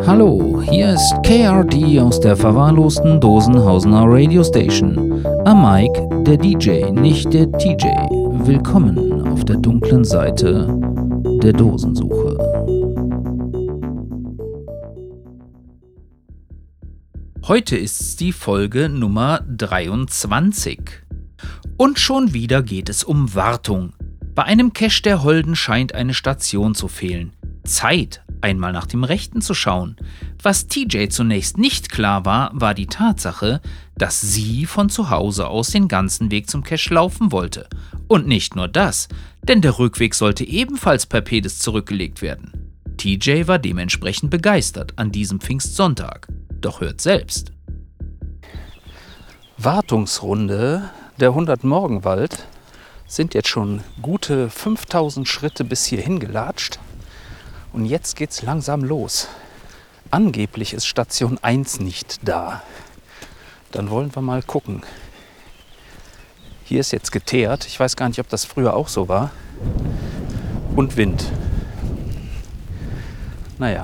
Hallo, hier ist KRD aus der verwahrlosten Dosenhausener Radio Station. Am Mike der DJ, nicht der TJ. Willkommen auf der dunklen Seite der Dosensuche. Heute ist die Folge Nummer 23. Und schon wieder geht es um Wartung. Bei einem Cache der Holden scheint eine Station zu fehlen. Zeit, einmal nach dem Rechten zu schauen. Was TJ zunächst nicht klar war, war die Tatsache, dass sie von zu Hause aus den ganzen Weg zum Cache laufen wollte. Und nicht nur das, denn der Rückweg sollte ebenfalls per Pedis zurückgelegt werden. TJ war dementsprechend begeistert an diesem Pfingstsonntag. Doch hört selbst. Wartungsrunde der 100-Morgenwald sind jetzt schon gute 5000 Schritte bis hierhin gelatscht. Und jetzt geht's langsam los. Angeblich ist Station 1 nicht da. Dann wollen wir mal gucken. Hier ist jetzt geteert. Ich weiß gar nicht, ob das früher auch so war. Und Wind. Naja.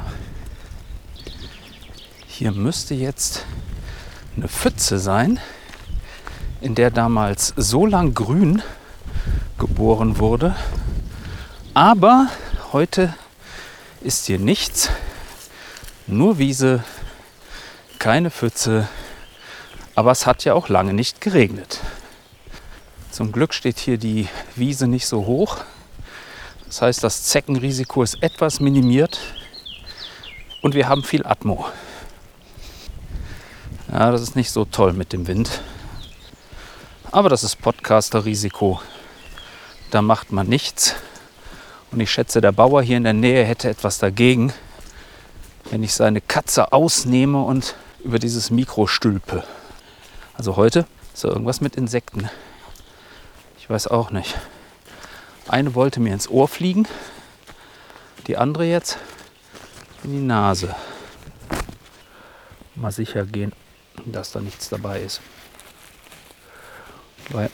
Hier müsste jetzt eine Pfütze sein, in der damals so lang Grün geboren wurde. Aber heute ist hier nichts, nur Wiese, keine Pfütze, aber es hat ja auch lange nicht geregnet. Zum Glück steht hier die Wiese nicht so hoch, das heißt, das Zeckenrisiko ist etwas minimiert und wir haben viel Atmo. Ja, das ist nicht so toll mit dem Wind, aber das ist Podcaster-Risiko, da macht man nichts. Und ich schätze, der Bauer hier in der Nähe hätte etwas dagegen, wenn ich seine Katze ausnehme und über dieses Mikro stülpe. Also heute ist da irgendwas mit Insekten. Ich weiß auch nicht. Eine wollte mir ins Ohr fliegen, die andere jetzt in die Nase. Mal sicher gehen, dass da nichts dabei ist. Weil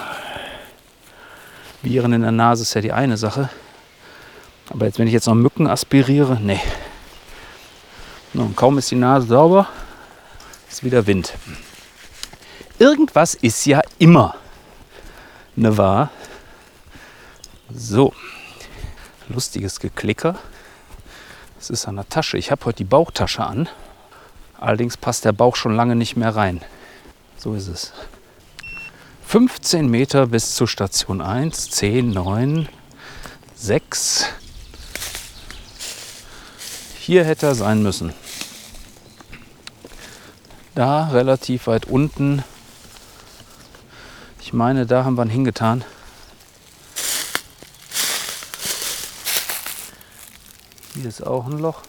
Viren in der Nase ist ja die eine Sache. Aber jetzt, wenn ich jetzt noch Mücken aspiriere, nee. Und kaum ist die Nase sauber, ist wieder Wind. Irgendwas ist ja immer, ne wahr? So, lustiges Geklicker. Das ist an der Tasche. Ich habe heute die Bauchtasche an. Allerdings passt der Bauch schon lange nicht mehr rein. So ist es. 15 Meter bis zur Station 1, 10, 9, 6. Hier hätte er sein müssen. Da relativ weit unten. Ich meine, da haben wir ihn hingetan. Hier ist auch ein Loch.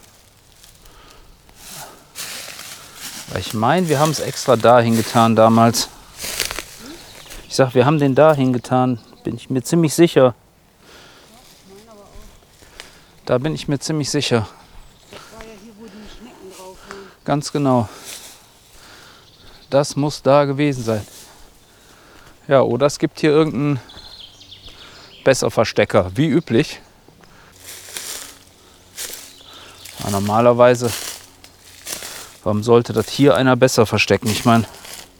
Ich meine, wir haben es extra da hingetan damals. Ich sag, wir haben den da hingetan. Bin ich mir ziemlich sicher. Da bin ich mir ziemlich sicher. Ganz genau. Das muss da gewesen sein. Ja, oder es gibt hier irgendeinen Besserverstecker, wie üblich. Ja, normalerweise, warum sollte das hier einer besser verstecken? Ich meine,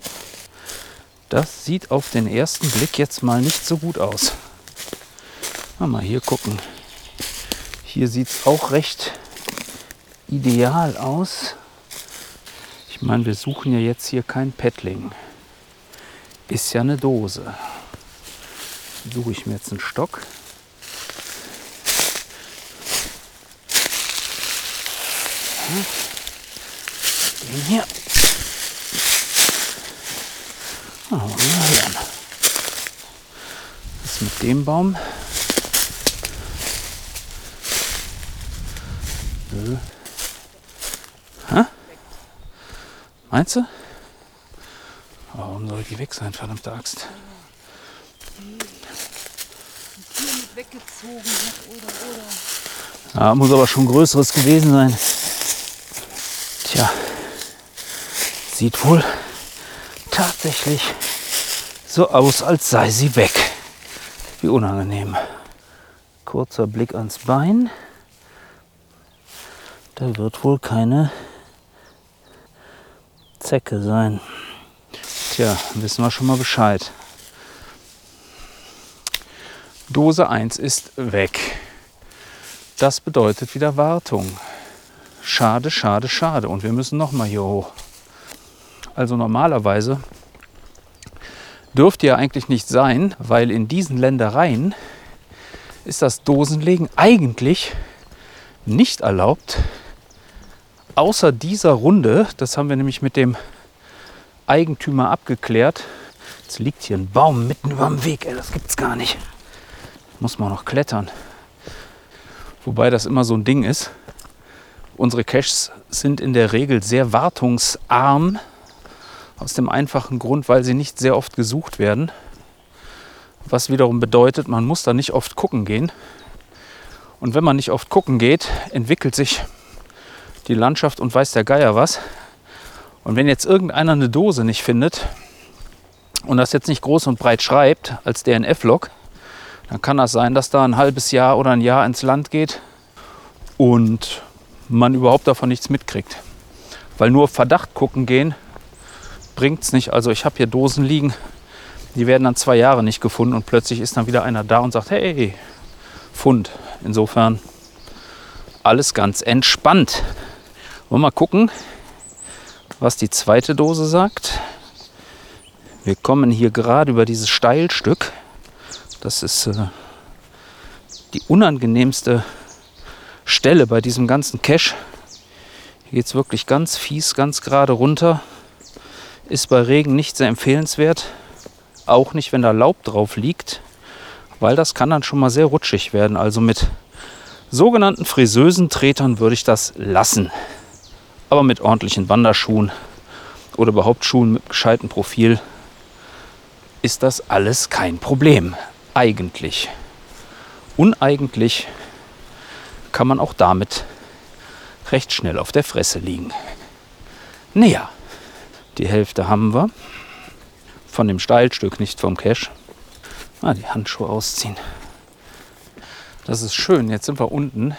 das sieht auf den ersten Blick jetzt mal nicht so gut aus. Mal hier gucken. Hier sieht es auch recht ideal aus. Ich meine, wir suchen ja jetzt hier kein Paddling. Ist ja eine Dose. Suche ich mir jetzt einen Stock. Den hier. Mal hören. Was ist mit dem Baum? Meinst du? Warum soll die weg sein, verdammte Axt? Ja, muss aber schon größeres gewesen sein. Tja, sieht wohl tatsächlich so aus, als sei sie weg. Wie unangenehm. Kurzer Blick ans Bein. Da wird wohl keine Zecke sein. Tja, wissen wir schon mal Bescheid. Dose 1 ist weg. Das bedeutet wieder Wartung. Schade, schade, schade. Und wir müssen noch mal hier hoch. Also normalerweise dürfte ja eigentlich nicht sein, weil in diesen Ländereien ist das Dosenlegen eigentlich nicht erlaubt. Außer dieser Runde, das haben wir nämlich mit dem Eigentümer abgeklärt. Jetzt liegt hier ein Baum mitten über dem Weg, ey, das gibt's gar nicht. Muss man noch klettern. Wobei das immer so ein Ding ist. Unsere Caches sind in der Regel sehr wartungsarm. Aus dem einfachen Grund, weil sie nicht sehr oft gesucht werden. Was wiederum bedeutet, man muss da nicht oft gucken gehen. Und wenn man nicht oft gucken geht, entwickelt sich die Landschaft und weiß der Geier was. Und wenn jetzt irgendeiner eine Dose nicht findet und das jetzt nicht groß und breit schreibt als DNF-Log, dann kann das sein, dass da ein halbes Jahr oder ein Jahr ins Land geht und man überhaupt davon nichts mitkriegt. Weil nur auf Verdacht gucken gehen bringt es nicht. Also ich habe hier Dosen liegen, die werden dann 2 Jahre nicht gefunden und plötzlich ist dann wieder einer da und sagt, hey, Fund. Insofern alles ganz entspannt. Wollen wir mal gucken, was die zweite Dose sagt. Wir kommen hier gerade über dieses Steilstück. Das ist die unangenehmste Stelle bei diesem ganzen Cache. Hier geht es wirklich ganz fies, ganz gerade runter. Ist bei Regen nicht sehr empfehlenswert. Auch nicht, wenn da Laub drauf liegt. Weil das kann dann schon mal sehr rutschig werden. Also mit sogenannten Friseusentretern würde ich das lassen. Aber mit ordentlichen Wanderschuhen oder überhaupt Schuhen mit gescheitem Profil ist das alles kein Problem. Eigentlich. Uneigentlich kann man auch damit recht schnell auf der Fresse liegen. Naja, die Hälfte haben wir. Von dem Steilstück, nicht vom Cache. Die Handschuhe ausziehen. Das ist schön. Jetzt sind wir unten.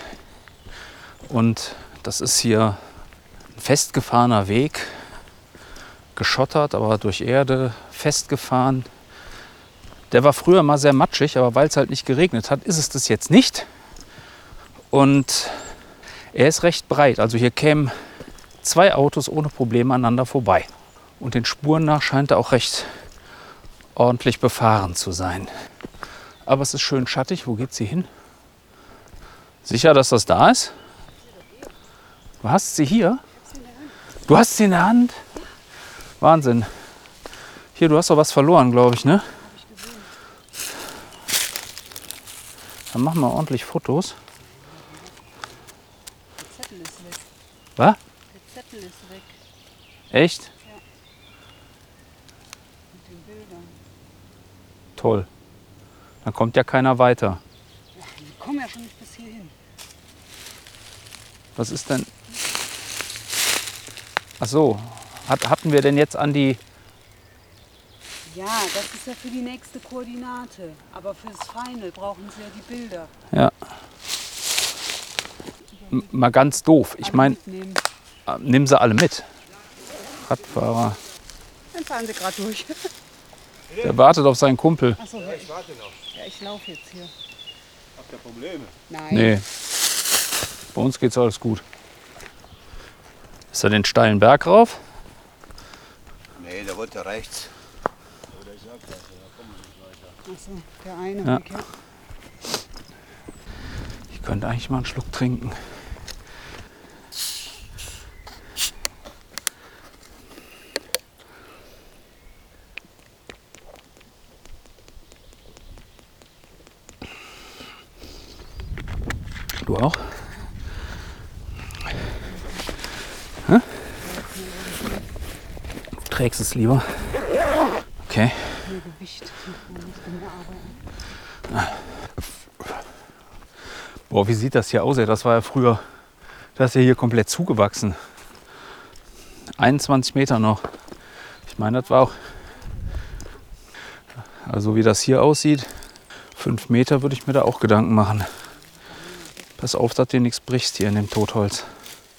Und das ist hier ein festgefahrener Weg. Geschottert, aber durch Erde festgefahren. Der war früher mal sehr matschig, aber weil es halt nicht geregnet hat, ist es das jetzt nicht. Und er ist recht breit. Also hier kämen 2 Autos ohne Probleme aneinander vorbei. Und den Spuren nach scheint er auch recht ordentlich befahren zu sein. Aber es ist schön schattig. Wo geht sie hin? Sicher, dass das da ist? Du hast sie hier? Du hast sie in der Hand? Wahnsinn. Hier, du hast doch was verloren, glaube ich, ne? Dann machen wir ordentlich Fotos. Der Zettel ist weg. Was? Der Zettel ist weg. Echt? Ja. Mit den Bildern. Toll. Dann kommt ja keiner weiter. Ja, die kommen ja schon nicht bis hierhin. Was ist denn? Ach so. Hatten wir denn jetzt an die... Ja, das ist ja für die nächste Koordinate. Aber fürs Final brauchen sie ja die Bilder. Ja. Mal ganz doof. Ich meine, nimm sie alle mit. Radfahrer. Dann fahren sie gerade durch. Der wartet auf seinen Kumpel. Achso, ja, ich warte noch. Ja, ich laufe jetzt hier. Habt ihr Probleme? Nein. Nee. Bei uns geht's alles gut. Ist er den steilen Berg rauf? Nee, der wollte rechts. Achso, der eine. Ja. Okay. Ich könnte eigentlich mal einen Schluck trinken. Du auch? Hä? Du trägst es lieber. Okay. Mehr Gewicht. Man muss mehr arbeiten. Boah, wie sieht das hier aus? Ey? Das war ja früher, das ist ja hier komplett zugewachsen. 21 Meter noch. Ich meine, das war auch, also wie das hier aussieht, 5 Meter würde ich mir da auch Gedanken machen. Pass auf, dass du nichts brichst hier in dem Totholz.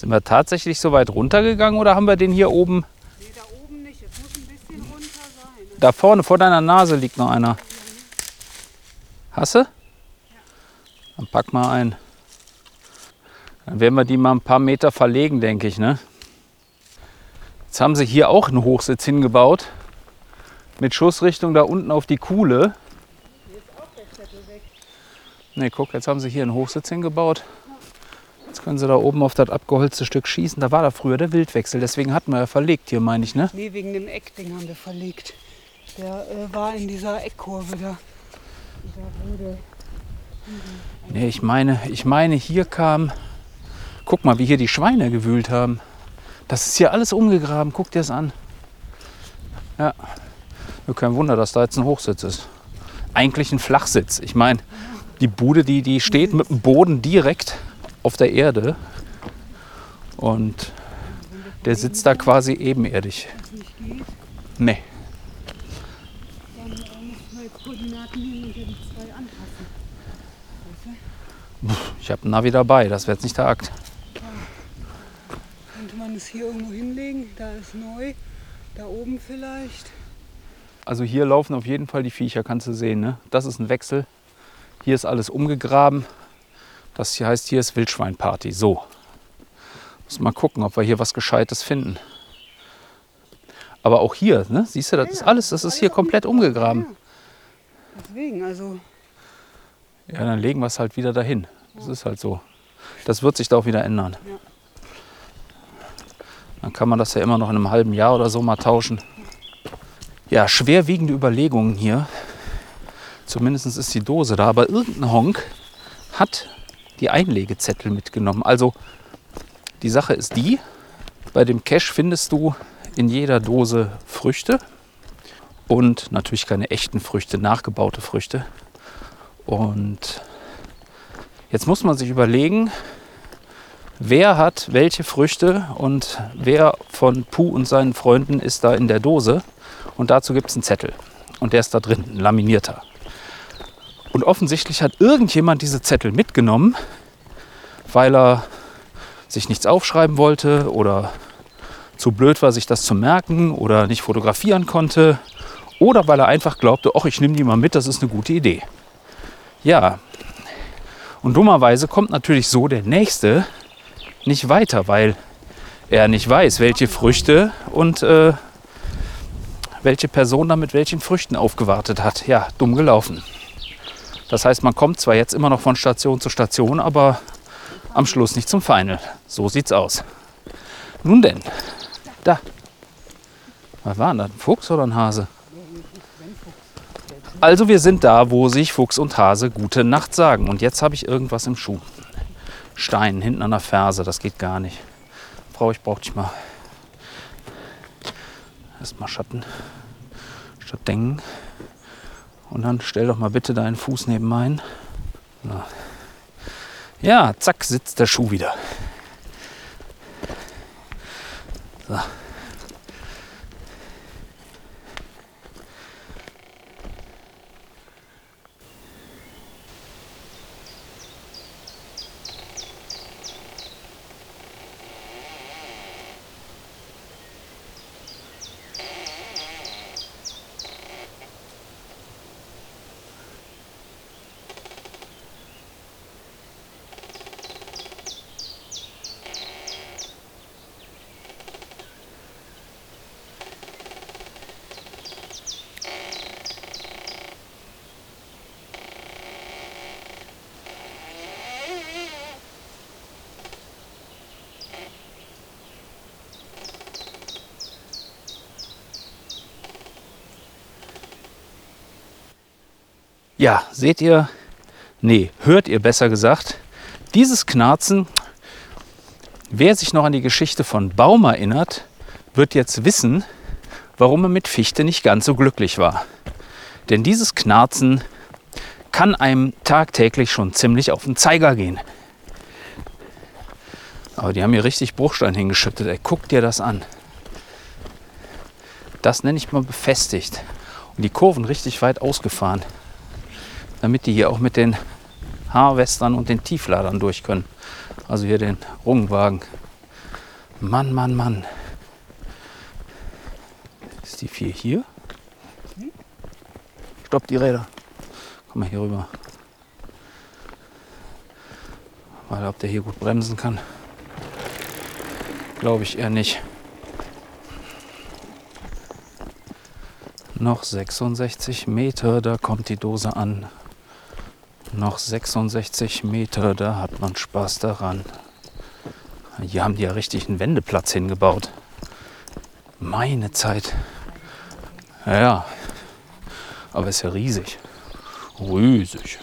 Sind wir tatsächlich so weit runtergegangen oder haben wir den hier oben? Nee, da oben nicht. Es muss ein bisschen runter sein. Da vorne vor deiner Nase liegt noch einer. Hast du? Dann pack mal ein. Dann werden wir die mal ein paar Meter verlegen, denke ich. Ne? Jetzt haben sie hier auch einen Hochsitz hingebaut. Mit Schussrichtung da unten auf die Kuhle. Hier ist auch der Zettel weg. Ne, guck, jetzt haben sie hier einen Hochsitz hingebaut. Jetzt können sie da oben auf das abgeholzte Stück schießen. Da war da früher der Wildwechsel. Deswegen hatten wir ja verlegt hier, meine ich. Ne? Nee, wegen dem Eckding haben wir verlegt. Der war in dieser Eckkurve da. Und da wurde... Nee, ich meine, hier kam... Guck mal, wie hier die Schweine gewühlt haben. Das ist hier alles umgegraben. Guck dir das an. Ja. Kein Wunder, dass da jetzt ein Hochsitz ist. Eigentlich ein Flachsitz. Ich meine, die Bude, die steht mit dem Boden direkt auf der Erde. Und der sitzt da quasi ebenerdig. nicht geht, Nee. dann müssen wir jetzt Koordinaten nehmen und ja die 2 anpassen. Weißt du? Ich habe ein Navi dabei. Das wäre jetzt nicht der Akt. Könnte man es hier irgendwo hinlegen? Da ist neu. Da oben vielleicht. Also hier laufen auf jeden Fall die Viecher, kannst du sehen. Ne? Das ist ein Wechsel. Hier ist alles umgegraben. Das hier heißt, hier ist Wildschweinparty. So. Muss mal gucken, ob wir hier was Gescheites finden. Aber auch hier, ne? Siehst du, das ist alles, das ist hier komplett umgegraben. Ja. Deswegen, also Ja, dann legen wir es halt wieder dahin. Das ist halt so. Das wird sich da auch wieder ändern. Ja. Dann kann man das ja immer noch in einem halben Jahr oder so mal tauschen. Ja, schwerwiegende Überlegungen hier. Zumindest ist die Dose da. Aber irgendein Honk hat die Einlegezettel mitgenommen. Also die Sache ist die, bei dem Cache findest du in jeder Dose Früchte. Und natürlich keine echten Früchte, nachgebaute Früchte. Und jetzt muss man sich überlegen, wer hat welche Früchte und wer von Puh und seinen Freunden ist da in der Dose. Und dazu gibt es einen Zettel. Und der ist da drin, ein laminierter. Und offensichtlich hat irgendjemand diese Zettel mitgenommen, weil er sich nichts aufschreiben wollte oder zu blöd war, sich das zu merken oder nicht fotografieren konnte. Oder weil er einfach glaubte, ach, ich nehme die mal mit, das ist eine gute Idee. Ja, und dummerweise kommt natürlich so der Nächste nicht weiter, weil er nicht weiß, welche Früchte und welche Person da mit welchen Früchten aufgewartet hat. Ja, dumm gelaufen. Das heißt, man kommt zwar jetzt immer noch von Station zu Station, aber am Schluss nicht zum Final. So sieht's aus. Nun denn, da. Was war denn das? Ein Fuchs oder ein Hase? Also wir sind da, wo sich Fuchs und Hase gute Nacht sagen. Und jetzt habe ich irgendwas im Schuh. Stein hinten an der Ferse, das geht gar nicht. Frau, ich brauche dich mal. Erstmal Schatten statt Denken. Und dann stell doch mal bitte deinen Fuß neben meinen. So. Ja, zack, sitzt der Schuh wieder. So. Ja, seht ihr, nee, hört ihr besser gesagt, dieses Knarzen, wer sich noch an die Geschichte von Baum erinnert, wird jetzt wissen, warum er mit Fichte nicht ganz so glücklich war. Denn dieses Knarzen kann einem tagtäglich schon ziemlich auf den Zeiger gehen. Aber die haben hier richtig Bruchstein hingeschüttet. Ey, guck dir das an. Das nenne ich mal befestigt. Und die Kurven richtig weit ausgefahren. Damit die hier auch mit den Harvestern und den Tiefladern durch können. Also hier den Rungwagen. Mann, Mann, Mann. Ist die 4 hier? Stopp die Räder. Komm mal hier rüber. Weil ob der hier gut bremsen kann, glaube ich eher nicht. Noch 66 Meter, da kommt die Dose an. Noch 66 Meter, da hat man Spaß daran. Hier haben die ja richtig einen Wendeplatz hingebaut. Meine Zeit. Ja, aber ist ja riesig. Riesig.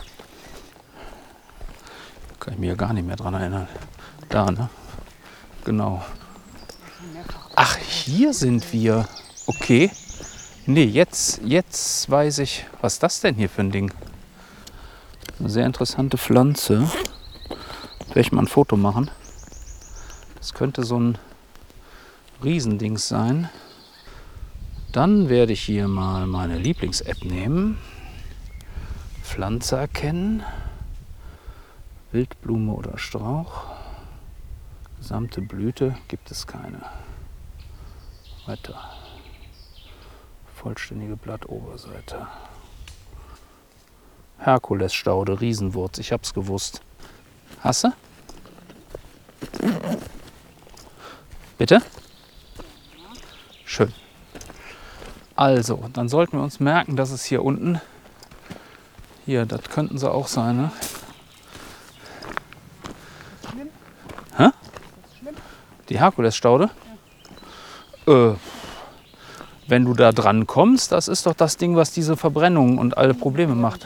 Kann ich mich ja gar nicht mehr dran erinnern. Da, ne? Genau. Ach, hier sind wir. Okay. Nee, jetzt weiß ich, was ist das denn hier für ein Ding? Eine sehr interessante Pflanze. Werde ich mal ein Foto machen. Das könnte so ein Riesendings sein. Dann werde ich hier mal meine Lieblings-App nehmen. Pflanze erkennen. Wildblume oder Strauch. Gesamte Blüte gibt es keine. Weiter. Vollständige Blattoberseite. Herkulesstaude, Riesenwurz. Ich hab's gewusst. Hast du? Bitte? Schön. Also, dann sollten wir uns merken, dass es hier unten, hier, das könnten sie auch sein, ne? Hä? Die Herkulesstaude? Ja. Wenn du da dran kommst, das ist doch das Ding, was diese Verbrennung und alle Probleme macht.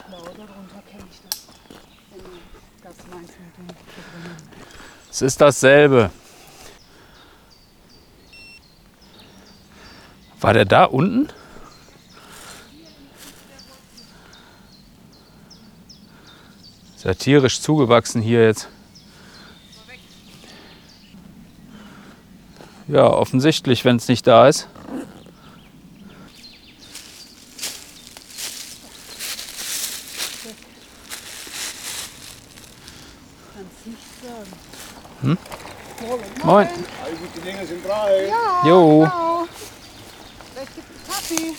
Es ist dasselbe. War der da unten? Ist ja tierisch zugewachsen hier jetzt. Ja, offensichtlich, wenn es nicht da ist. Hm? Moin. Alle gute Dinge sind drei. Ja, Jo. genau. Vielleicht gibt es Kaffee.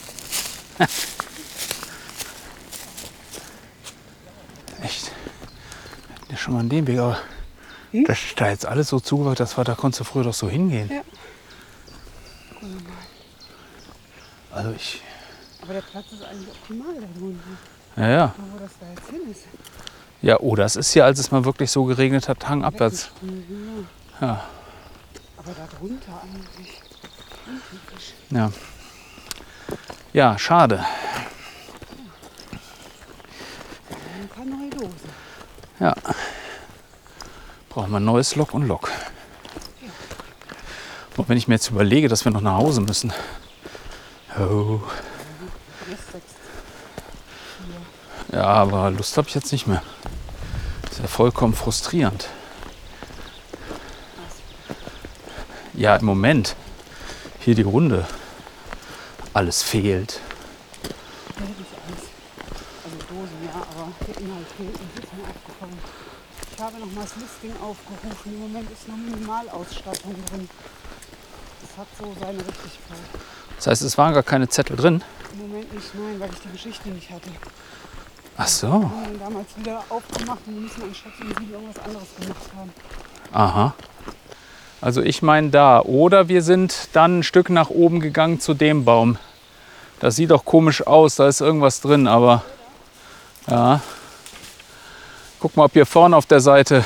Echt? Ja, schon mal an dem Weg, aber das ist da jetzt alles so zugewachsen, das war, da konntest du früher doch so hingehen. Ja. Also ich. Aber der Platz ist eigentlich optimal da drunten. Ja. Aber wo das da jetzt hin ist. Ja, oh, das ist hier, als es mal wirklich so geregnet hat, hangabwärts. Ja. Aber da drunter eigentlich. Untypisch. Ja. Ja, schade. Ein paar neue Dosen. Ja. Brauchen wir ein neues Lok und Lok. Und wenn ich mir jetzt überlege, dass wir noch nach Hause müssen. Oh. Ja, aber Lust habe ich jetzt nicht mehr. Ist ja vollkommen frustrierend. Ja, im Moment. Hier die Runde. Alles fehlt. Ja, nicht alles. Also Dosen, ja, aber der Inhalt fehlt. Und ist mir aufgefallen. Ich habe noch mal das Listing aufgerufen. Im Moment ist nur Minimalausstattung drin. Das hat so seine Richtigkeit. Das heißt, es waren gar keine Zettel drin? Im Moment nicht, nein, weil ich die Geschichte nicht hatte. Ach so. Wir haben ihn damals wieder aufgemacht und wir müssen anstatt in 7 irgendwas anderes gemacht haben. Aha. Also ich meine da. Oder wir sind dann ein Stück nach oben gegangen zu dem Baum. Das sieht doch komisch aus, da ist irgendwas drin, aber ja. Guck mal, ob hier vorne auf der Seite,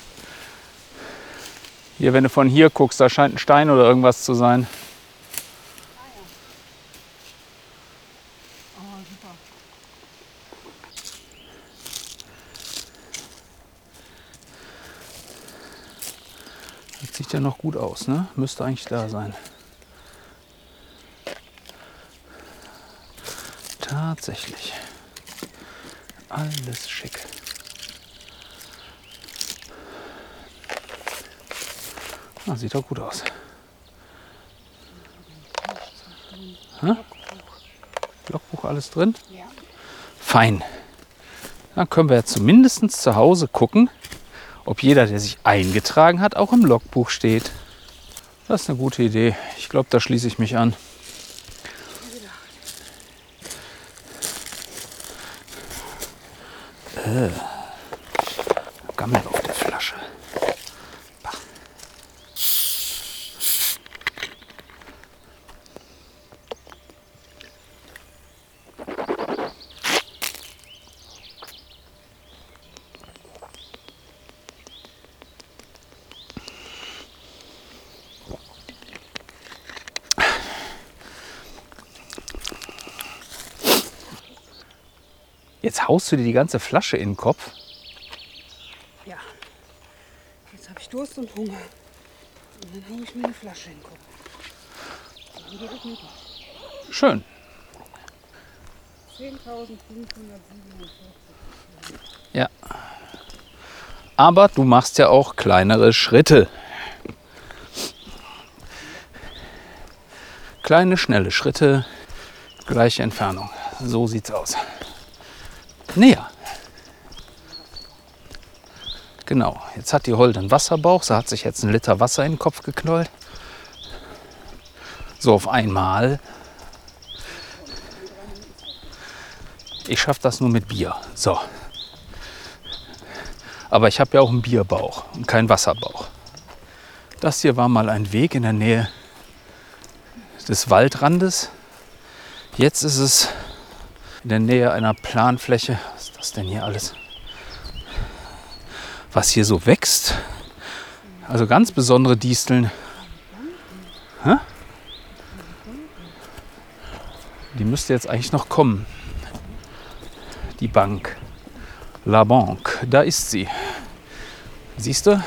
hier, wenn du von hier guckst, da scheint ein Stein oder irgendwas zu sein. Oh, super. Das sieht ja noch gut aus, ne? Müsste eigentlich da sein. Tatsächlich. Alles schick. Ah, sieht doch gut aus. Hä? Logbuch alles drin? Ja. Fein. Dann können wir ja zumindest zu Hause gucken, ob jeder, der sich eingetragen hat, auch im Logbuch steht. Das ist eine gute Idee. Ich glaube, da schließe ich mich an. Gammel auf der Flasche. Bah. Jetzt haust du dir die ganze Flasche in den Kopf. Ja, jetzt habe ich Durst und Hunger. Und dann haue ich mir eine Flasche in den Kopf. Dann geht es mir gut. Schön. 10.547. Ja. Aber du machst ja auch kleinere Schritte. Kleine, schnelle Schritte, gleiche Entfernung. So sieht's aus. Näher. Genau, jetzt hat die Holde einen Wasserbauch. Sie hat sich jetzt 1 Liter Wasser in den Kopf geknallt. So auf einmal. Ich schaffe das nur mit Bier. So. Aber ich habe ja auch einen Bierbauch und keinen Wasserbauch. Das hier war mal ein Weg in der Nähe des Waldrandes. Jetzt ist es in der Nähe einer Planfläche. Was ist das denn hier alles? Was hier so wächst. Also ganz besondere Disteln. Hä? Die müsste jetzt eigentlich noch kommen. Die Bank. La Banque. Da ist sie. Siehst du?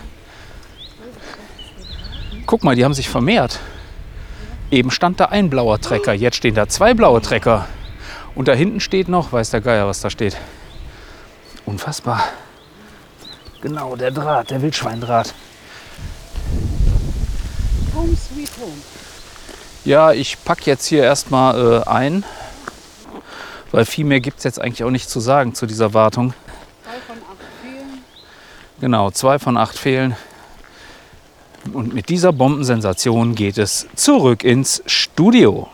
Guck mal, die haben sich vermehrt. Eben stand da ein blauer Trecker. Jetzt stehen da 2 blaue Trecker. Und da hinten steht noch, weiß der Geier, was da steht. Unfassbar. Genau, der Draht, der Wildschweindraht. Home sweet home. Ja, ich packe jetzt hier erstmal ein, weil viel mehr gibt es jetzt eigentlich auch nicht zu sagen zu dieser Wartung. 2 von 8 fehlen. Genau, 2 von 8 fehlen. Und mit dieser Bombensensation geht es zurück ins Studio.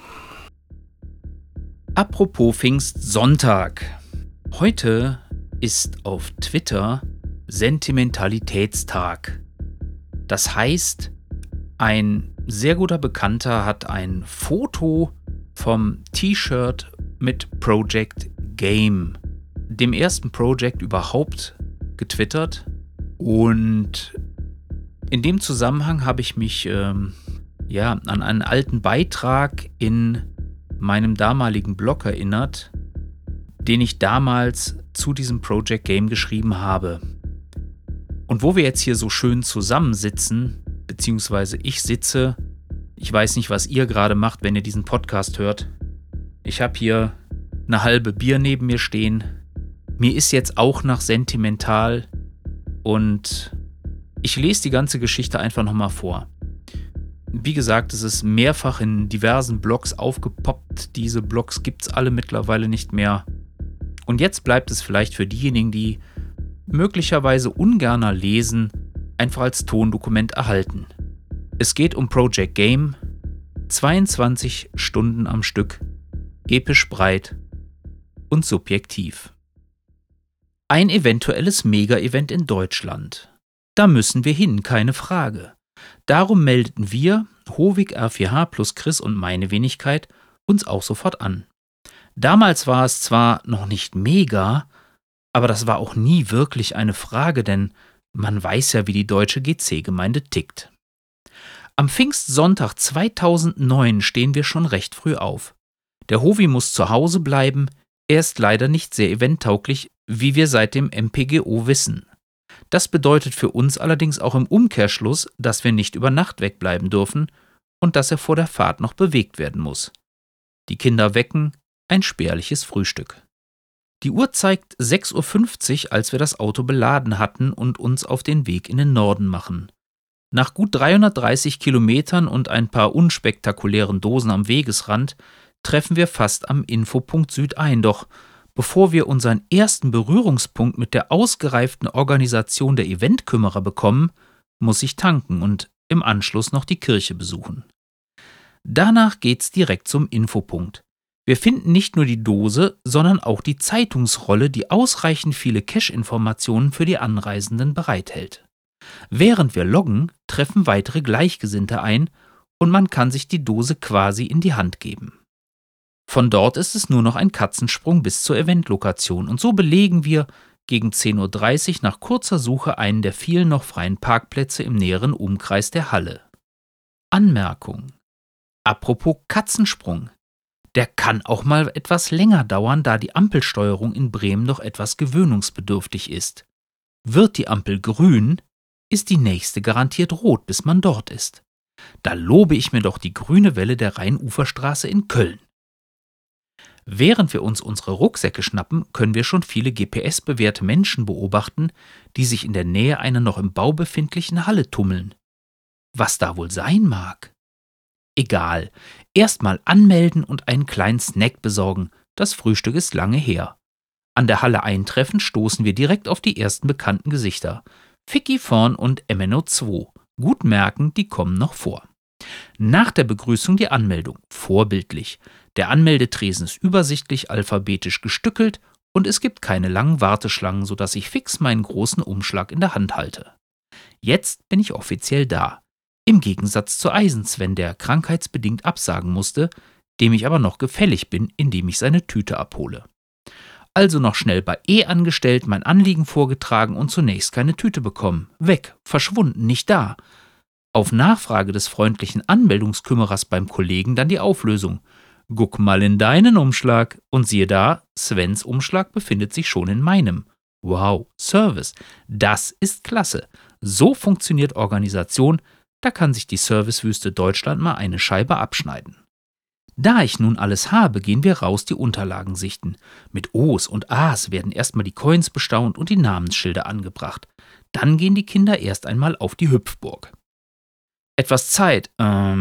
Apropos Pfingstsonntag. Heute ist auf Twitter Sentimentalitätstag. Das heißt, ein sehr guter Bekannter hat ein Foto vom T-Shirt mit Project Game, dem ersten Project überhaupt, getwittert. Und in dem Zusammenhang habe ich mich an einen alten Beitrag in meinem damaligen Blog erinnert, den ich damals zu diesem Project Game geschrieben habe. Und wo wir jetzt hier so schön zusammensitzen, beziehungsweise ich sitze, ich weiß nicht, was ihr gerade macht, wenn ihr diesen Podcast hört. Ich habe hier eine halbe Bier neben mir stehen. Mir ist jetzt auch nach sentimental und ich lese die ganze Geschichte einfach nochmal vor. Wie gesagt, es ist mehrfach in diversen Blogs aufgepoppt. Diese Blogs gibt es alle mittlerweile nicht mehr. Und jetzt bleibt es vielleicht für diejenigen, die möglicherweise ungerner lesen, einfach als Tondokument erhalten. Es geht um Project Game, 22 Stunden am Stück, episch breit und subjektiv. Ein eventuelles Mega-Event in Deutschland. Da müssen wir hin, keine Frage. Darum meldeten wir, Hovig R4H plus Chris und meine Wenigkeit, uns auch sofort an. Damals war es zwar noch nicht mega, aber das war auch nie wirklich eine Frage, denn man weiß ja, wie die deutsche GC-Gemeinde tickt. Am Pfingstsonntag 2009 stehen wir schon recht früh auf. Der Hovi muss zu Hause bleiben, er ist leider nicht sehr eventtauglich, wie wir seit dem MPGO wissen. Das bedeutet für uns allerdings auch im Umkehrschluss, dass wir nicht über Nacht wegbleiben dürfen und dass er vor der Fahrt noch bewegt werden muss. Die Kinder wecken, ein spärliches Frühstück. Die Uhr zeigt 6:50 Uhr, als wir das Auto beladen hatten und uns auf den Weg in den Norden machen. Nach gut 330 Kilometern und ein paar unspektakulären Dosen am Wegesrand treffen wir fast am Infopunkt Süd ein, doch bevor wir unseren ersten Berührungspunkt mit der ausgereiften Organisation der Eventkümmerer bekommen, muss ich tanken und im Anschluss noch die Kirche besuchen. Danach geht's direkt zum Infopunkt. Wir finden nicht nur die Dose, sondern auch die Zeitungsrolle, die ausreichend viele Cache-Informationen für die Anreisenden bereithält. Während wir loggen, treffen weitere Gleichgesinnte ein und man kann sich die Dose quasi in die Hand geben. Von dort ist es nur noch ein Katzensprung bis zur Eventlokation und so belegen wir gegen 10:30 Uhr nach kurzer Suche einen der vielen noch freien Parkplätze im näheren Umkreis der Halle. Anmerkung: Apropos Katzensprung. Der kann auch mal etwas länger dauern, da die Ampelsteuerung in Bremen noch etwas gewöhnungsbedürftig ist. Wird die Ampel grün, ist die nächste garantiert rot, bis man dort ist. Da lobe ich mir doch die grüne Welle der Rheinuferstraße in Köln. Während wir uns unsere Rucksäcke schnappen, können wir schon viele GPS-bewährte Menschen beobachten, die sich in der Nähe einer noch im Bau befindlichen Halle tummeln. Was da wohl sein mag? Egal, erstmal anmelden und einen kleinen Snack besorgen, das Frühstück ist lange her. An der Halle eintreffen stoßen wir direkt auf die ersten bekannten Gesichter. Ficky Vorn und MNO2. Gut merken, die kommen noch vor. Nach der Begrüßung die Anmeldung, vorbildlich. Der Anmeldetresen ist übersichtlich alphabetisch gestückelt und es gibt keine langen Warteschlangen, sodass ich fix meinen großen Umschlag in der Hand halte. Jetzt bin ich offiziell da. Im Gegensatz zu Eisensven, der krankheitsbedingt absagen musste, dem ich aber noch gefällig bin, indem ich seine Tüte abhole. Also noch schnell bei angestellt, mein Anliegen vorgetragen und zunächst keine Tüte bekommen. Weg, verschwunden, nicht da. Auf Nachfrage des freundlichen Anmeldungskümmerers beim Kollegen dann die Auflösung. Guck mal in deinen Umschlag und siehe da, Svens Umschlag befindet sich schon in meinem. Wow, Service, das ist klasse. So funktioniert Organisation. Da kann sich die Servicewüste Deutschland mal eine Scheibe abschneiden. Da ich nun alles habe, gehen wir raus die Unterlagen sichten. Mit O's und A's werden erstmal die Coins bestaunt und die Namensschilder angebracht. Dann gehen die Kinder erst einmal auf die Hüpfburg. Etwas Zeit,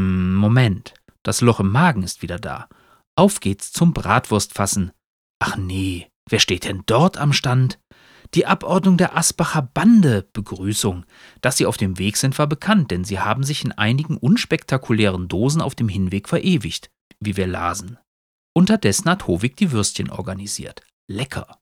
Moment, das Loch im Magen ist wieder da. Auf geht's zum Bratwurstfassen. Ach nee, wer steht denn dort am Stand? Die Abordnung der Asbacher Bande, Begrüßung. Dass sie auf dem Weg sind, war bekannt, denn sie haben sich in einigen unspektakulären Dosen auf dem Hinweg verewigt, wie wir lasen. Unterdessen hat Hovig die Würstchen organisiert. Lecker.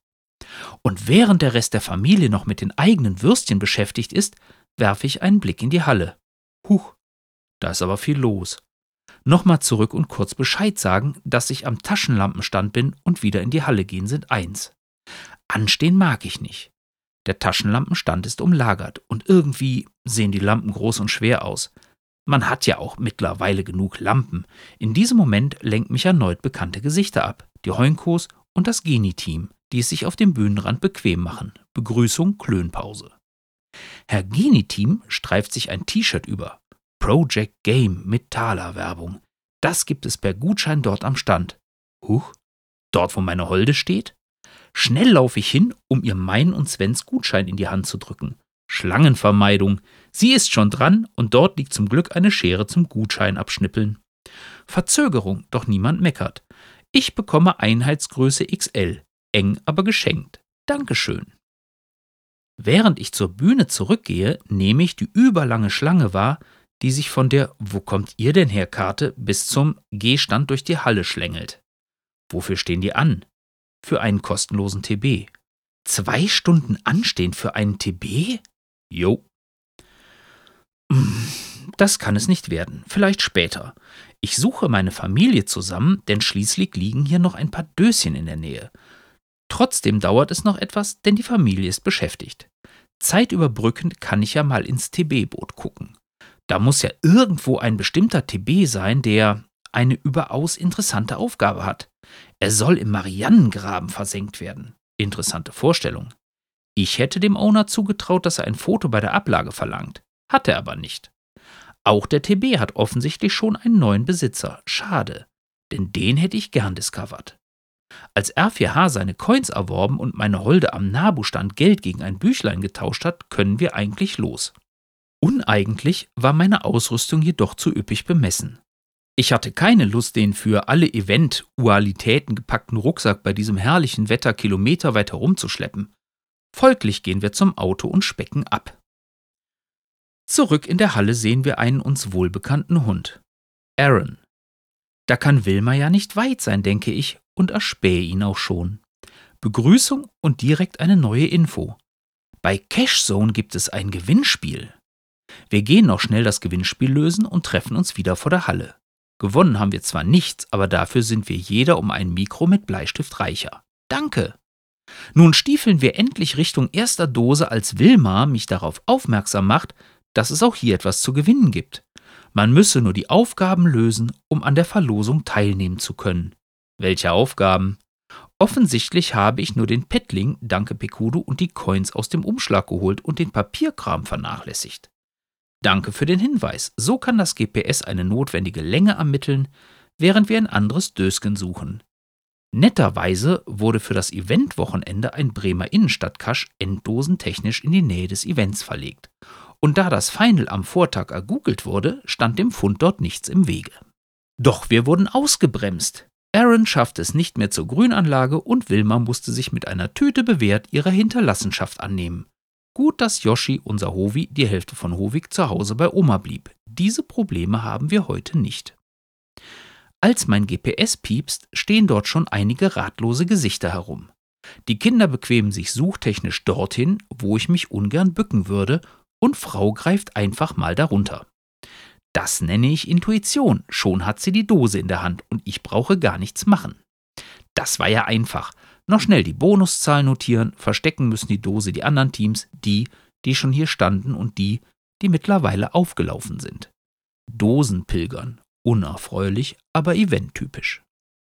Und während der Rest der Familie noch mit den eigenen Würstchen beschäftigt ist, werfe ich einen Blick in die Halle. Huch, da ist aber viel los. Nochmal zurück und kurz Bescheid sagen, dass ich am Taschenlampenstand bin und wieder in die Halle gehen sind eins. Anstehen mag ich nicht. Der Taschenlampenstand ist umlagert und irgendwie sehen die Lampen groß und schwer aus. Man hat ja auch mittlerweile genug Lampen. In diesem Moment lenken mich erneut bekannte Gesichter ab. Die Heunkos und das Geni-Team, die es sich auf dem Bühnenrand bequem machen. Begrüßung, Klönpause. Herr Geni-Team streift sich ein T-Shirt über. Project Game mit Taler-Werbung. Das gibt es per Gutschein dort am Stand. Huch, dort wo meine Holde steht? Schnell laufe ich hin, um ihr meinen und Svens Gutschein in die Hand zu drücken. Schlangenvermeidung. Sie ist schon dran und dort liegt zum Glück eine Schere zum Gutschein abschnippeln. Verzögerung, doch niemand meckert. Ich bekomme Einheitsgröße XL. Eng, aber geschenkt. Dankeschön. Während ich zur Bühne zurückgehe, nehme ich die überlange Schlange wahr, die sich von der »Wo kommt ihr denn her« Karte bis zum Gehstand durch die Halle schlängelt. Wofür stehen die an? Für einen kostenlosen TB. 2 Stunden anstehen für einen TB? Jo. Das kann es nicht werden. Vielleicht später. Ich suche meine Familie zusammen, denn schließlich liegen hier noch ein paar Döschen in der Nähe. Trotzdem dauert es noch etwas, denn die Familie ist beschäftigt. Zeitüberbrückend kann ich ja mal ins TB-Boot gucken. Da muss ja irgendwo ein bestimmter TB sein, der eine überaus interessante Aufgabe hat. Er soll im Marianengraben versenkt werden. Interessante Vorstellung. Ich hätte dem Owner zugetraut, dass er ein Foto bei der Ablage verlangt. Hat er aber nicht. Auch der TB hat offensichtlich schon einen neuen Besitzer. Schade, denn den hätte ich gern discovert. Als R4H seine Coins erworben und meine Holde am Nabu-Stand Geld gegen ein Büchlein getauscht hat, können wir eigentlich los. Uneigentlich war meine Ausrüstung jedoch zu üppig bemessen. Ich hatte keine Lust, den für alle Event-Ualitäten gepackten Rucksack bei diesem herrlichen Wetter kilometerweit herumzuschleppen. Folglich gehen wir zum Auto und specken ab. Zurück in der Halle sehen wir einen uns wohlbekannten Hund. Aaron. Da kann Wilma ja nicht weit sein, denke ich, und erspähe ihn auch schon. Begrüßung und direkt eine neue Info. Bei Cashzone gibt es ein Gewinnspiel. Wir gehen noch schnell das Gewinnspiel lösen und treffen uns wieder vor der Halle. Gewonnen haben wir zwar nichts, aber dafür sind wir jeder um ein Mikro mit Bleistift reicher. Danke! Nun stiefeln wir endlich Richtung erster Dose, als Wilma mich darauf aufmerksam macht, dass es auch hier etwas zu gewinnen gibt. Man müsse nur die Aufgaben lösen, um an der Verlosung teilnehmen zu können. Welche Aufgaben? Offensichtlich habe ich nur den Pettling, danke Pekudo, und die Coins aus dem Umschlag geholt und den Papierkram vernachlässigt. Danke für den Hinweis. So kann das GPS eine notwendige Länge ermitteln, während wir ein anderes Dösken suchen. Netterweise wurde für das Eventwochenende ein Bremer Innenstadt-Cache endosentechnisch in die Nähe des Events verlegt. Und da das Final am Vortag ergoogelt wurde, stand dem Fund dort nichts im Wege. Doch wir wurden ausgebremst. Aaron schaffte es nicht mehr zur Grünanlage und Wilma musste sich mit einer Tüte bewährt ihrer Hinterlassenschaft annehmen. Gut, dass Yoshi, unser Hovi, die Hälfte von Hovik, zu Hause bei Oma blieb. Diese Probleme haben wir heute nicht. Als mein GPS piepst, stehen dort schon einige ratlose Gesichter herum. Die Kinder bequemen sich suchtechnisch dorthin, wo ich mich ungern bücken würde, und Frau greift einfach mal darunter. Das nenne ich Intuition. Schon hat sie die Dose in der Hand und ich brauche gar nichts machen. Das war ja einfach. Noch schnell die Bonuszahl notieren, verstecken müssen die Dose die anderen Teams, die schon hier standen und die mittlerweile aufgelaufen sind. Dosenpilgern. Unerfreulich, aber eventtypisch.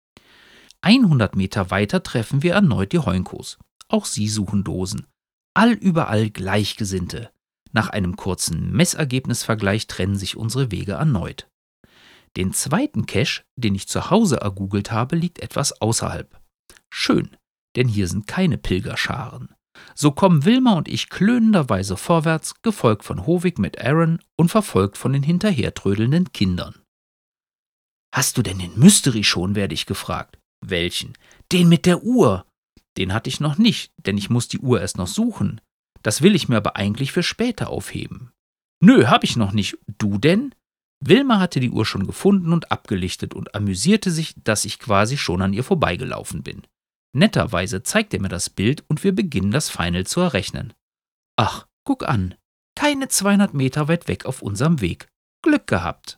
100 Meter weiter treffen wir erneut die Heunkos. Auch sie suchen Dosen. Allüberall Gleichgesinnte. Nach einem kurzen Messergebnisvergleich trennen sich unsere Wege erneut. Den zweiten Cache, den ich zu Hause ergoogelt habe, liegt etwas außerhalb. Schön, denn hier sind keine Pilgerscharen. So kommen Wilma und ich klönenderweise vorwärts, gefolgt von Hovik mit Aaron und verfolgt von den hinterhertrödelnden Kindern. »Hast du denn den Mystery schon?« werde ich gefragt. »Welchen?« »Den mit der Uhr.« Den hatte ich noch nicht, denn ich muss die Uhr erst noch suchen. Das will ich mir aber eigentlich für später aufheben. »Nö, hab ich noch nicht. Du denn?« Wilma hatte die Uhr schon gefunden und abgelichtet und amüsierte sich, dass ich quasi schon an ihr vorbeigelaufen bin. Netterweise zeigt er mir das Bild und wir beginnen das Final zu errechnen. Ach, guck an. Keine 200 Meter weit weg auf unserem Weg. Glück gehabt.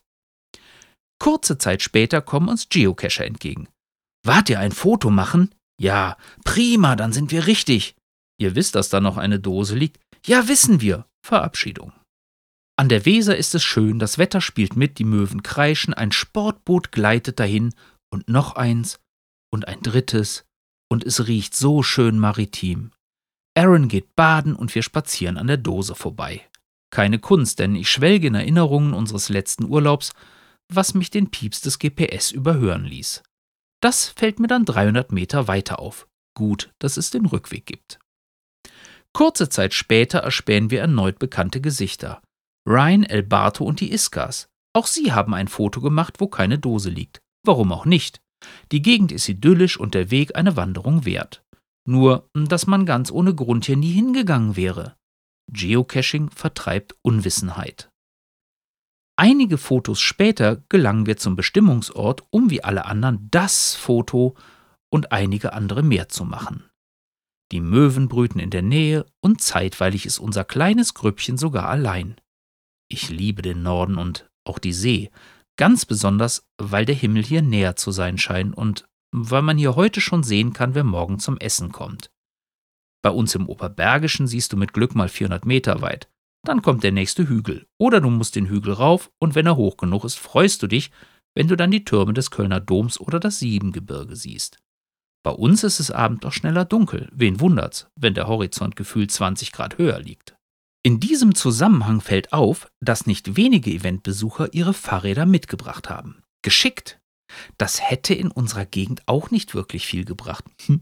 Kurze Zeit später kommen uns Geocacher entgegen. »Wart ihr ein Foto machen?« »Ja, prima, dann sind wir richtig.« »Ihr wisst, dass da noch eine Dose liegt?« »Ja, wissen wir.« Verabschiedung. An der Weser ist es schön, das Wetter spielt mit, die Möwen kreischen, ein Sportboot gleitet dahin und noch eins und ein drittes und es riecht so schön maritim. Aaron geht baden und wir spazieren an der Dose vorbei. Keine Kunst, denn ich schwelge in Erinnerungen unseres letzten Urlaubs, was mich den Pieps des GPS überhören ließ. Das fällt mir dann 300 Meter weiter auf. Gut, dass es den Rückweg gibt. Kurze Zeit später erspähen wir erneut bekannte Gesichter. Ryan, Elbarto und die Iskas. Auch sie haben ein Foto gemacht, wo keine Dose liegt. Warum auch nicht? Die Gegend ist idyllisch und der Weg eine Wanderung wert. Nur, dass man ganz ohne Grund hier nie hingegangen wäre. Geocaching vertreibt Unwissenheit. Einige Fotos später gelangen wir zum Bestimmungsort, um wie alle anderen das Foto und einige andere mehr zu machen. Die Möwen brüten in der Nähe und zeitweilig ist unser kleines Grüppchen sogar allein. Ich liebe den Norden und auch die See, ganz besonders, weil der Himmel hier näher zu sein scheint und weil man hier heute schon sehen kann, wer morgen zum Essen kommt. Bei uns im Oberbergischen siehst du mit Glück mal 400 Meter weit. Dann kommt der nächste Hügel. Oder du musst den Hügel rauf und wenn er hoch genug ist, freust du dich, wenn du dann die Türme des Kölner Doms oder das Siebengebirge siehst. Bei uns ist es abends doch schneller dunkel. Wen wundert's, wenn der Horizont gefühlt 20 Grad höher liegt? In diesem Zusammenhang fällt auf, dass nicht wenige Eventbesucher ihre Fahrräder mitgebracht haben. Geschickt. Das hätte in unserer Gegend auch nicht wirklich viel gebracht.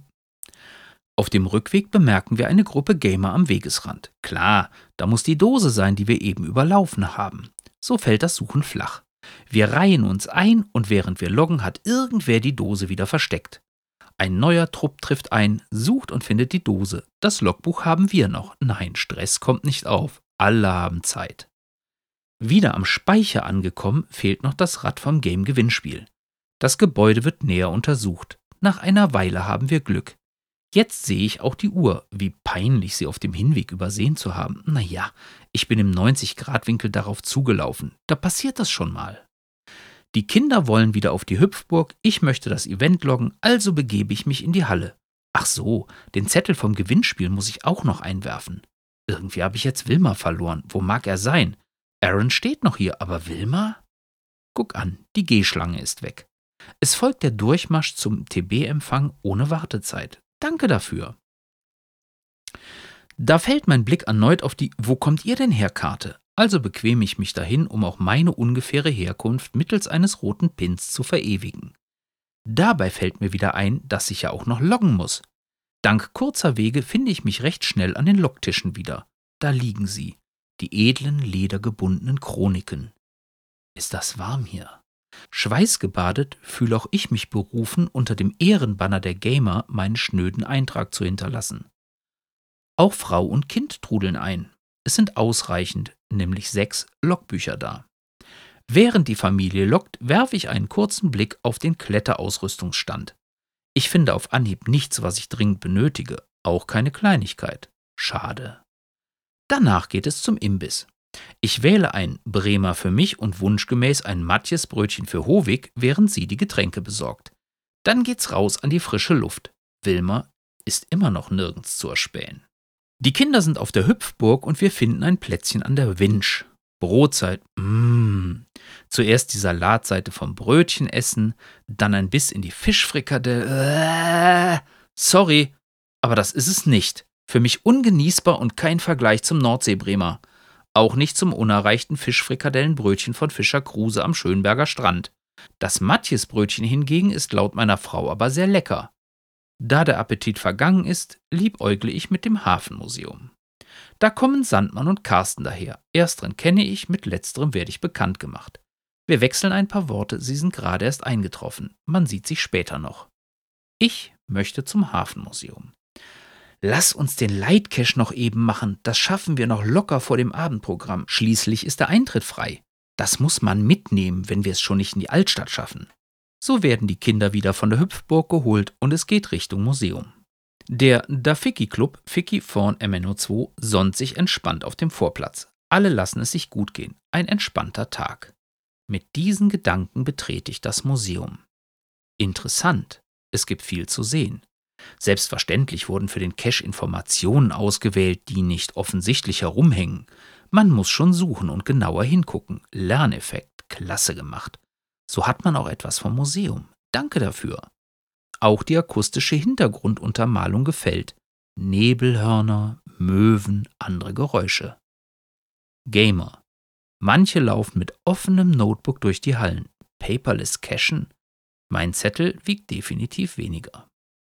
Auf dem Rückweg bemerken wir eine Gruppe Gamer am Wegesrand. Klar, da muss die Dose sein, die wir eben überlaufen haben. So fällt das Suchen flach. Wir reihen uns ein und während wir loggen, hat irgendwer die Dose wieder versteckt. Ein neuer Trupp trifft ein, sucht und findet die Dose. Das Logbuch haben wir noch. Nein, Stress kommt nicht auf. Alle haben Zeit. Wieder am Speicher angekommen, fehlt noch das Rad vom Game-Gewinnspiel. Das Gebäude wird näher untersucht. Nach einer Weile haben wir Glück. Jetzt sehe ich auch die Uhr. Wie peinlich, sie auf dem Hinweg übersehen zu haben. Naja, ich bin im 90-Grad-Winkel darauf zugelaufen. Da passiert das schon mal. Die Kinder wollen wieder auf die Hüpfburg. Ich möchte das Event loggen, also begebe ich mich in die Halle. Ach so, den Zettel vom Gewinnspiel muss ich auch noch einwerfen. Irgendwie habe ich jetzt Wilma verloren. Wo mag er sein? Aaron steht noch hier, aber Wilma? Guck an, die Gehschlange ist weg. Es folgt der Durchmarsch zum TB-Empfang ohne Wartezeit. Danke dafür. Da fällt mein Blick erneut auf die »Wo kommt ihr denn her?« Karte. Also bequeme ich mich dahin, um auch meine ungefähre Herkunft mittels eines roten Pins zu verewigen. Dabei fällt mir wieder ein, dass ich ja auch noch loggen muss. Dank kurzer Wege finde ich mich recht schnell an den Logtischen wieder. Da liegen sie, die edlen, ledergebundenen Chroniken. Ist das warm hier? Schweißgebadet fühle auch ich mich berufen, unter dem Ehrenbanner der Gamer meinen schnöden Eintrag zu hinterlassen. Auch Frau und Kind trudeln ein. Es sind ausreichend, nämlich 6 Logbücher da. Während die Familie loggt, werfe ich einen kurzen Blick auf den Kletterausrüstungsstand. Ich finde auf Anhieb nichts, was ich dringend benötige, auch keine Kleinigkeit. Schade. Danach geht es zum Imbiss. Ich wähle ein Bremer für mich und wunschgemäß ein Matjesbrötchen für Hovig, während sie die Getränke besorgt. Dann geht's raus an die frische Luft. Wilma ist immer noch nirgends zu erspähen. Die Kinder sind auf der Hüpfburg und wir finden ein Plätzchen an der Winch. Brotzeit, Zuerst die Salatseite vom Brötchen essen, dann ein Biss in die Fischfrikadelle. Sorry, aber das ist es nicht. Für mich ungenießbar und kein Vergleich zum Nordseebremer. Auch nicht zum unerreichten Fischfrikadellenbrötchen von Fischer Kruse am Schönberger Strand. Das Matjesbrötchen hingegen ist laut meiner Frau aber sehr lecker. Da der Appetit vergangen ist, liebäugle ich mit dem Hafenmuseum. Da kommen Sandmann und Carsten daher. Ersteren kenne ich, mit letzterem werde ich bekannt gemacht. Wir wechseln ein paar Worte, sie sind gerade erst eingetroffen. Man sieht sich später noch. Ich möchte zum Hafenmuseum. Lass uns den Lightcache noch eben machen, das schaffen wir noch locker vor dem Abendprogramm. Schließlich ist der Eintritt frei. Das muss man mitnehmen, wenn wir es schon nicht in die Altstadt schaffen. So werden die Kinder wieder von der Hüpfburg geholt und es geht Richtung Museum. Der Dafiki-Club Ficky vorn MNO2 sonnt sich entspannt auf dem Vorplatz. Alle lassen es sich gut gehen. Ein entspannter Tag. Mit diesen Gedanken betrete ich das Museum. Interessant. Es gibt viel zu sehen. Selbstverständlich wurden für den Cache Informationen ausgewählt, die nicht offensichtlich herumhängen. Man muss schon suchen und genauer hingucken. Lerneffekt, klasse gemacht. So hat man auch etwas vom Museum. Danke dafür. Auch die akustische Hintergrunduntermalung gefällt. Nebelhörner, Möwen, andere Geräusche. Gamer. Manche laufen mit offenem Notebook durch die Hallen. Paperless Cachen? Mein Zettel wiegt definitiv weniger.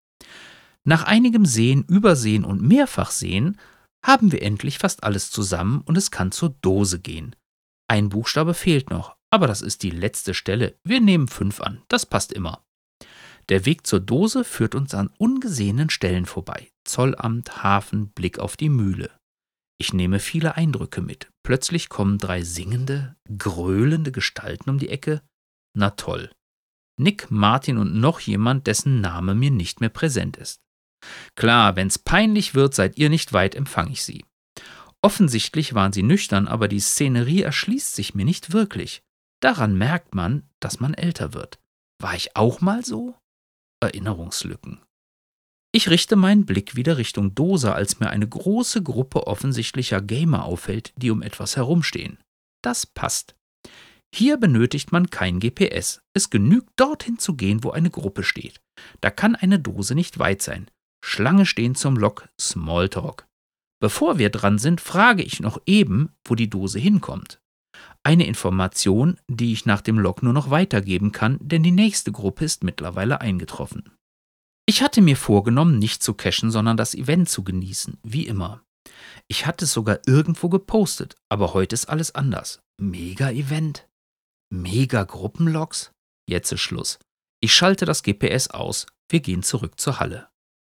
Nach einigem Sehen, Übersehen und Mehrfachsehen haben wir endlich fast alles zusammen und es kann zur Dose gehen. Ein Buchstabe fehlt noch, aber das ist die letzte Stelle. Wir nehmen 5 an, das passt immer. Der Weg zur Dose führt uns an ungesehenen Stellen vorbei. Zollamt, Hafen, Blick auf die Mühle. Ich nehme viele Eindrücke mit. Plötzlich kommen 3 singende, gröhlende Gestalten um die Ecke. Na toll. Nick, Martin und noch jemand, dessen Name mir nicht mehr präsent ist. Klar, wenn's peinlich wird, seid ihr nicht weit, empfange ich sie. Offensichtlich waren sie nüchtern, aber die Szenerie erschließt sich mir nicht wirklich. Daran merkt man, dass man älter wird. War ich auch mal so? Erinnerungslücken. Ich richte meinen Blick wieder Richtung Dose, als mir eine große Gruppe offensichtlicher Gamer auffällt, die um etwas herumstehen. Das passt. Hier benötigt man kein GPS. Es genügt, dorthin zu gehen, wo eine Gruppe steht. Da kann eine Dose nicht weit sein. Schlange stehen zum Log, Smalltalk. Bevor wir dran sind, frage ich noch eben, wo die Dose hinkommt. Eine Information, die ich nach dem Log nur noch weitergeben kann, denn die nächste Gruppe ist mittlerweile eingetroffen. Ich hatte mir vorgenommen, nicht zu cachen, sondern das Event zu genießen, wie immer. Ich hatte es sogar irgendwo gepostet, aber heute ist alles anders. Mega-Event? Mega-Gruppenlogs? Jetzt ist Schluss. Ich schalte das GPS aus. Wir gehen zurück zur Halle.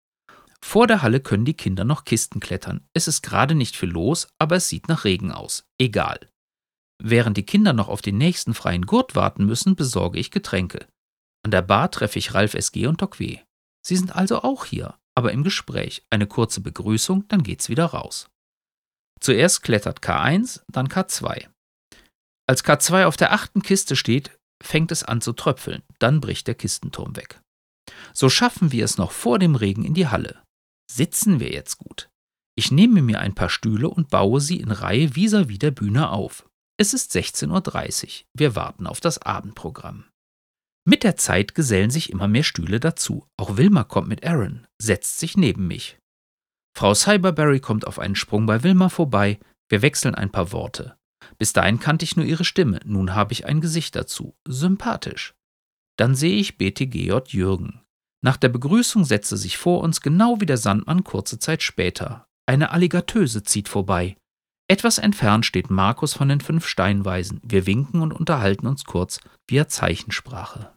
Vor der Halle können die Kinder noch Kisten klettern. Es ist gerade nicht viel los, aber es sieht nach Regen aus. Egal. Während die Kinder noch auf den nächsten freien Gurt warten müssen, besorge ich Getränke. An der Bar treffe ich Ralf SG und Doc W. Sie sind also auch hier, aber im Gespräch. Eine kurze Begrüßung, dann geht's wieder raus. Zuerst klettert K1, dann K2. Als K2 auf der 8. Kiste steht, fängt es an zu tröpfeln, dann bricht der Kistenturm weg. So schaffen wir es noch vor dem Regen in die Halle. Sitzen wir jetzt gut. Ich nehme mir ein paar Stühle und baue sie in Reihe vis-à-vis der Bühne auf. Es ist 16:30 Uhr. Wir warten auf das Abendprogramm. Mit der Zeit gesellen sich immer mehr Stühle dazu. Auch Wilma kommt mit Aaron, setzt sich neben mich. Frau Cyberberry kommt auf einen Sprung bei Wilma vorbei. Wir wechseln ein paar Worte. Bis dahin kannte ich nur ihre Stimme. Nun habe ich ein Gesicht dazu. Sympathisch. Dann sehe ich BTGJ Jürgen. Nach der Begrüßung setzt er sich vor uns, genau wie der Sandmann kurze Zeit später. Eine Alligatöse zieht vorbei. Etwas entfernt steht Markus von den 5 Steinweisen. Wir winken und unterhalten uns kurz via Zeichensprache.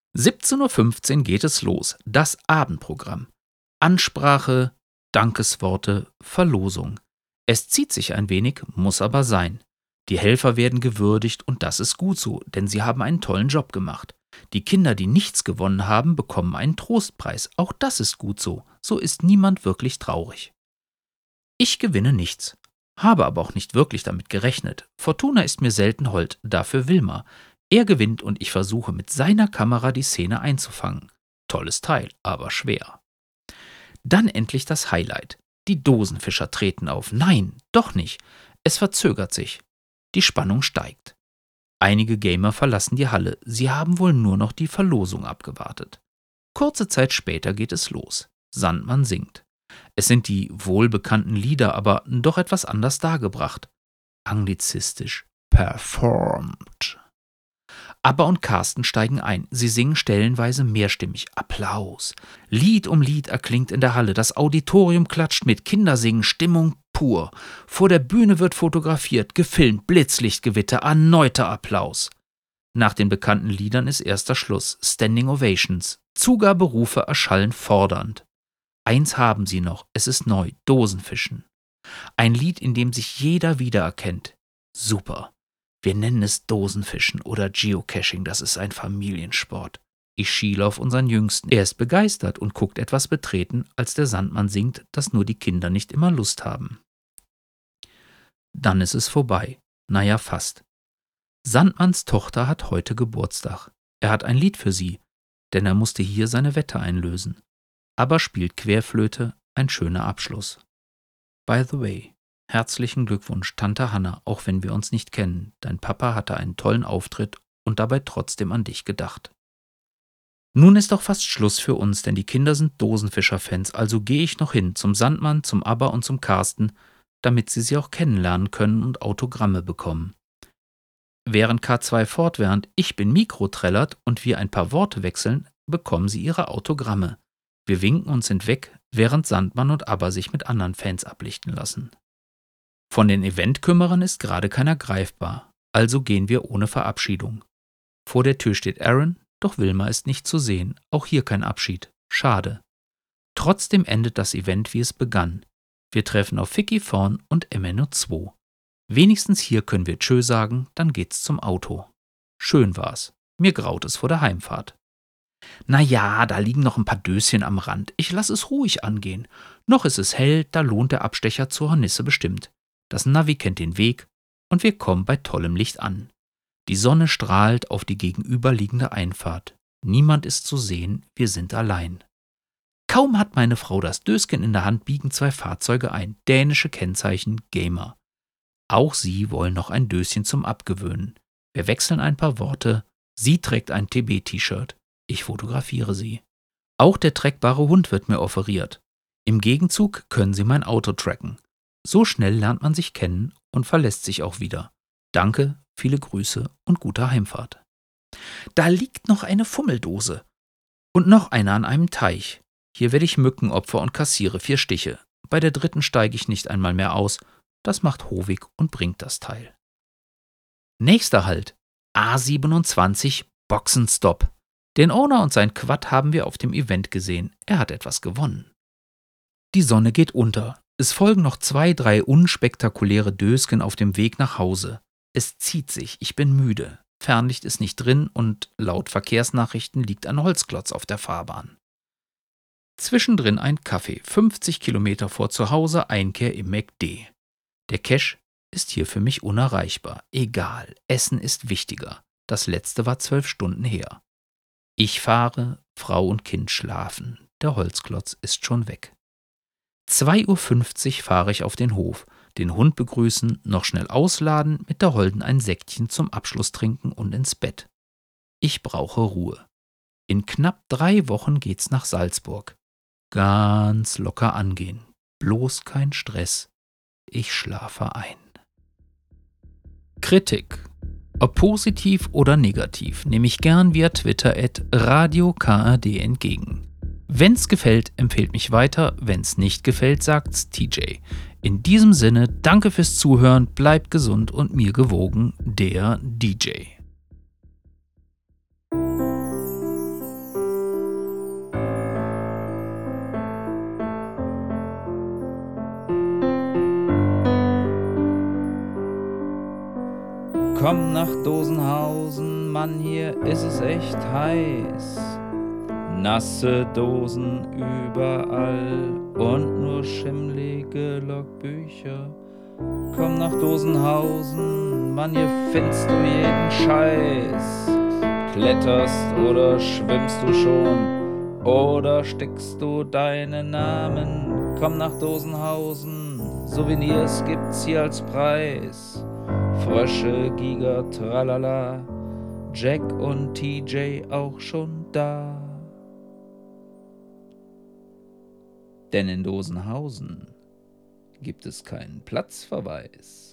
17:15 Uhr geht es los. Das Abendprogramm. Ansprache, Dankesworte, Verlosung. Es zieht sich ein wenig, muss aber sein. Die Helfer werden gewürdigt und das ist gut so, denn sie haben einen tollen Job gemacht. Die Kinder, die nichts gewonnen haben, bekommen einen Trostpreis. Auch das ist gut so. So ist niemand wirklich traurig. Ich gewinne nichts. Habe aber auch nicht wirklich damit gerechnet. Fortuna ist mir selten hold, dafür Wilma. Er gewinnt und ich versuche mit seiner Kamera die Szene einzufangen. Tolles Teil, aber schwer. Dann endlich das Highlight. Die Dosenfischer treten auf. Nein, doch nicht. Es verzögert sich. Die Spannung steigt. Einige Gamer verlassen die Halle. Sie haben wohl nur noch die Verlosung abgewartet. Kurze Zeit später geht es los. Sandmann singt. Es sind die wohlbekannten Lieder, aber doch etwas anders dargebracht. Anglizistisch. Performed. Abba und Carsten steigen ein. Sie singen stellenweise mehrstimmig. Applaus. Lied um Lied erklingt in der Halle. Das Auditorium klatscht mit. Kinder singen. Stimmung pur. Vor der Bühne wird fotografiert, gefilmt, Blitzlichtgewitter, erneuter Applaus. Nach den bekannten Liedern ist erster Schluss. Standing Ovations. Zugaberufe erschallen fordernd. Eins haben sie noch, es ist neu, Dosenfischen. Ein Lied, in dem sich jeder wiedererkennt. Super. Wir nennen es Dosenfischen oder Geocaching, das ist ein Familiensport. Ich schiele auf unseren Jüngsten. Er ist begeistert und guckt etwas betreten, als der Sandmann singt, dass nur die Kinder nicht immer Lust haben. Dann ist es vorbei. Naja, fast. Sandmanns Tochter hat heute Geburtstag. Er hat ein Lied für sie, denn er musste hier seine Wette einlösen. Aber spielt Querflöte, ein schöner Abschluss. By the way, herzlichen Glückwunsch, Tante Hanna, auch wenn wir uns nicht kennen. Dein Papa hatte einen tollen Auftritt und dabei trotzdem an dich gedacht. Nun ist doch fast Schluss für uns, denn die Kinder sind Dosenfischer-Fans, also gehe ich noch hin zum Sandmann, zum Abba und zum Carsten, damit sie auch kennenlernen können und Autogramme bekommen. Während K2 fortwährend Ich bin Mikro trällert und wir ein paar Worte wechseln, bekommen sie ihre Autogramme. Wir winken und sind weg, während Sandmann und Abba sich mit anderen Fans ablichten lassen. Von den Eventkümmerern ist gerade keiner greifbar, also gehen wir ohne Verabschiedung. Vor der Tür steht Aaron, doch Wilma ist nicht zu sehen, auch hier kein Abschied. Schade. Trotzdem endet das Event, wie es begann. Wir treffen auf Vicky vorn und MNO2. Wenigstens hier können wir Tschö sagen, dann geht's zum Auto. Schön war's. Mir graut es vor der Heimfahrt. Naja, da liegen noch ein paar Döschen am Rand. Ich lass es ruhig angehen. Noch ist es hell, da lohnt der Abstecher zur Hornisse bestimmt. Das Navi kennt den Weg und wir kommen bei tollem Licht an. Die Sonne strahlt auf die gegenüberliegende Einfahrt. Niemand ist zu sehen, wir sind allein. Kaum hat meine Frau das Döschen in der Hand, biegen 2 Fahrzeuge ein. Dänische Kennzeichen, Gamer. Auch sie wollen noch ein Döschen zum Abgewöhnen. Wir wechseln ein paar Worte. Sie trägt ein TB-T-Shirt. Ich fotografiere sie. Auch der trackbare Hund wird mir offeriert. Im Gegenzug können sie mein Auto tracken. So schnell lernt man sich kennen und verlässt sich auch wieder. Danke, viele Grüße und gute Heimfahrt. Da liegt noch eine Fummeldose. Und noch eine an einem Teich. Hier werde ich Mückenopfer und kassiere 4 Stiche. Bei der 3. steige ich nicht einmal mehr aus. Das macht Hovig und bringt das Teil. Nächster Halt. A27 Boxenstopp. Den Owner und sein Quad haben wir auf dem Event gesehen. Er hat etwas gewonnen. Die Sonne geht unter. Es folgen noch 2, 3 unspektakuläre Dösken auf dem Weg nach Hause. Es zieht sich, ich bin müde. Fernlicht ist nicht drin und laut Verkehrsnachrichten liegt ein Holzklotz auf der Fahrbahn. Zwischendrin ein Kaffee, 50 Kilometer vor zu Hause, Einkehr im McD. Der Cache ist hier für mich unerreichbar. Egal, Essen ist wichtiger. Das letzte war 12 Stunden her. Ich fahre, Frau und Kind schlafen. Der Holzklotz ist schon weg. 2:50 Uhr fahre ich auf den Hof, den Hund begrüßen, noch schnell ausladen, mit der Holden ein Sektchen zum Abschluss trinken und ins Bett. Ich brauche Ruhe. In knapp 3 Wochen geht's nach Salzburg. Ganz locker angehen. Bloß kein Stress. Ich schlafe ein. Kritik. Ob positiv oder negativ, nehme ich gern via Twitter @radiokad entgegen. Wenn's gefällt, empfehlt mich weiter. Wenn's nicht gefällt, sagt's TJ. In diesem Sinne, danke fürs Zuhören, bleibt gesund und mir gewogen, der DJ. Komm nach Dosenhausen, Mann, hier ist es echt heiß. Nasse Dosen überall und nur schimmlige Logbücher. Komm nach Dosenhausen, Mann, hier findest du jeden Scheiß. Kletterst oder schwimmst du schon oder stickst du deinen Namen? Komm nach Dosenhausen, Souvenirs gibt's hier als Preis. Frösche, Giga, tralala, Jack und TJ auch schon da. Denn in Dosenhausen gibt es keinen Platzverweis.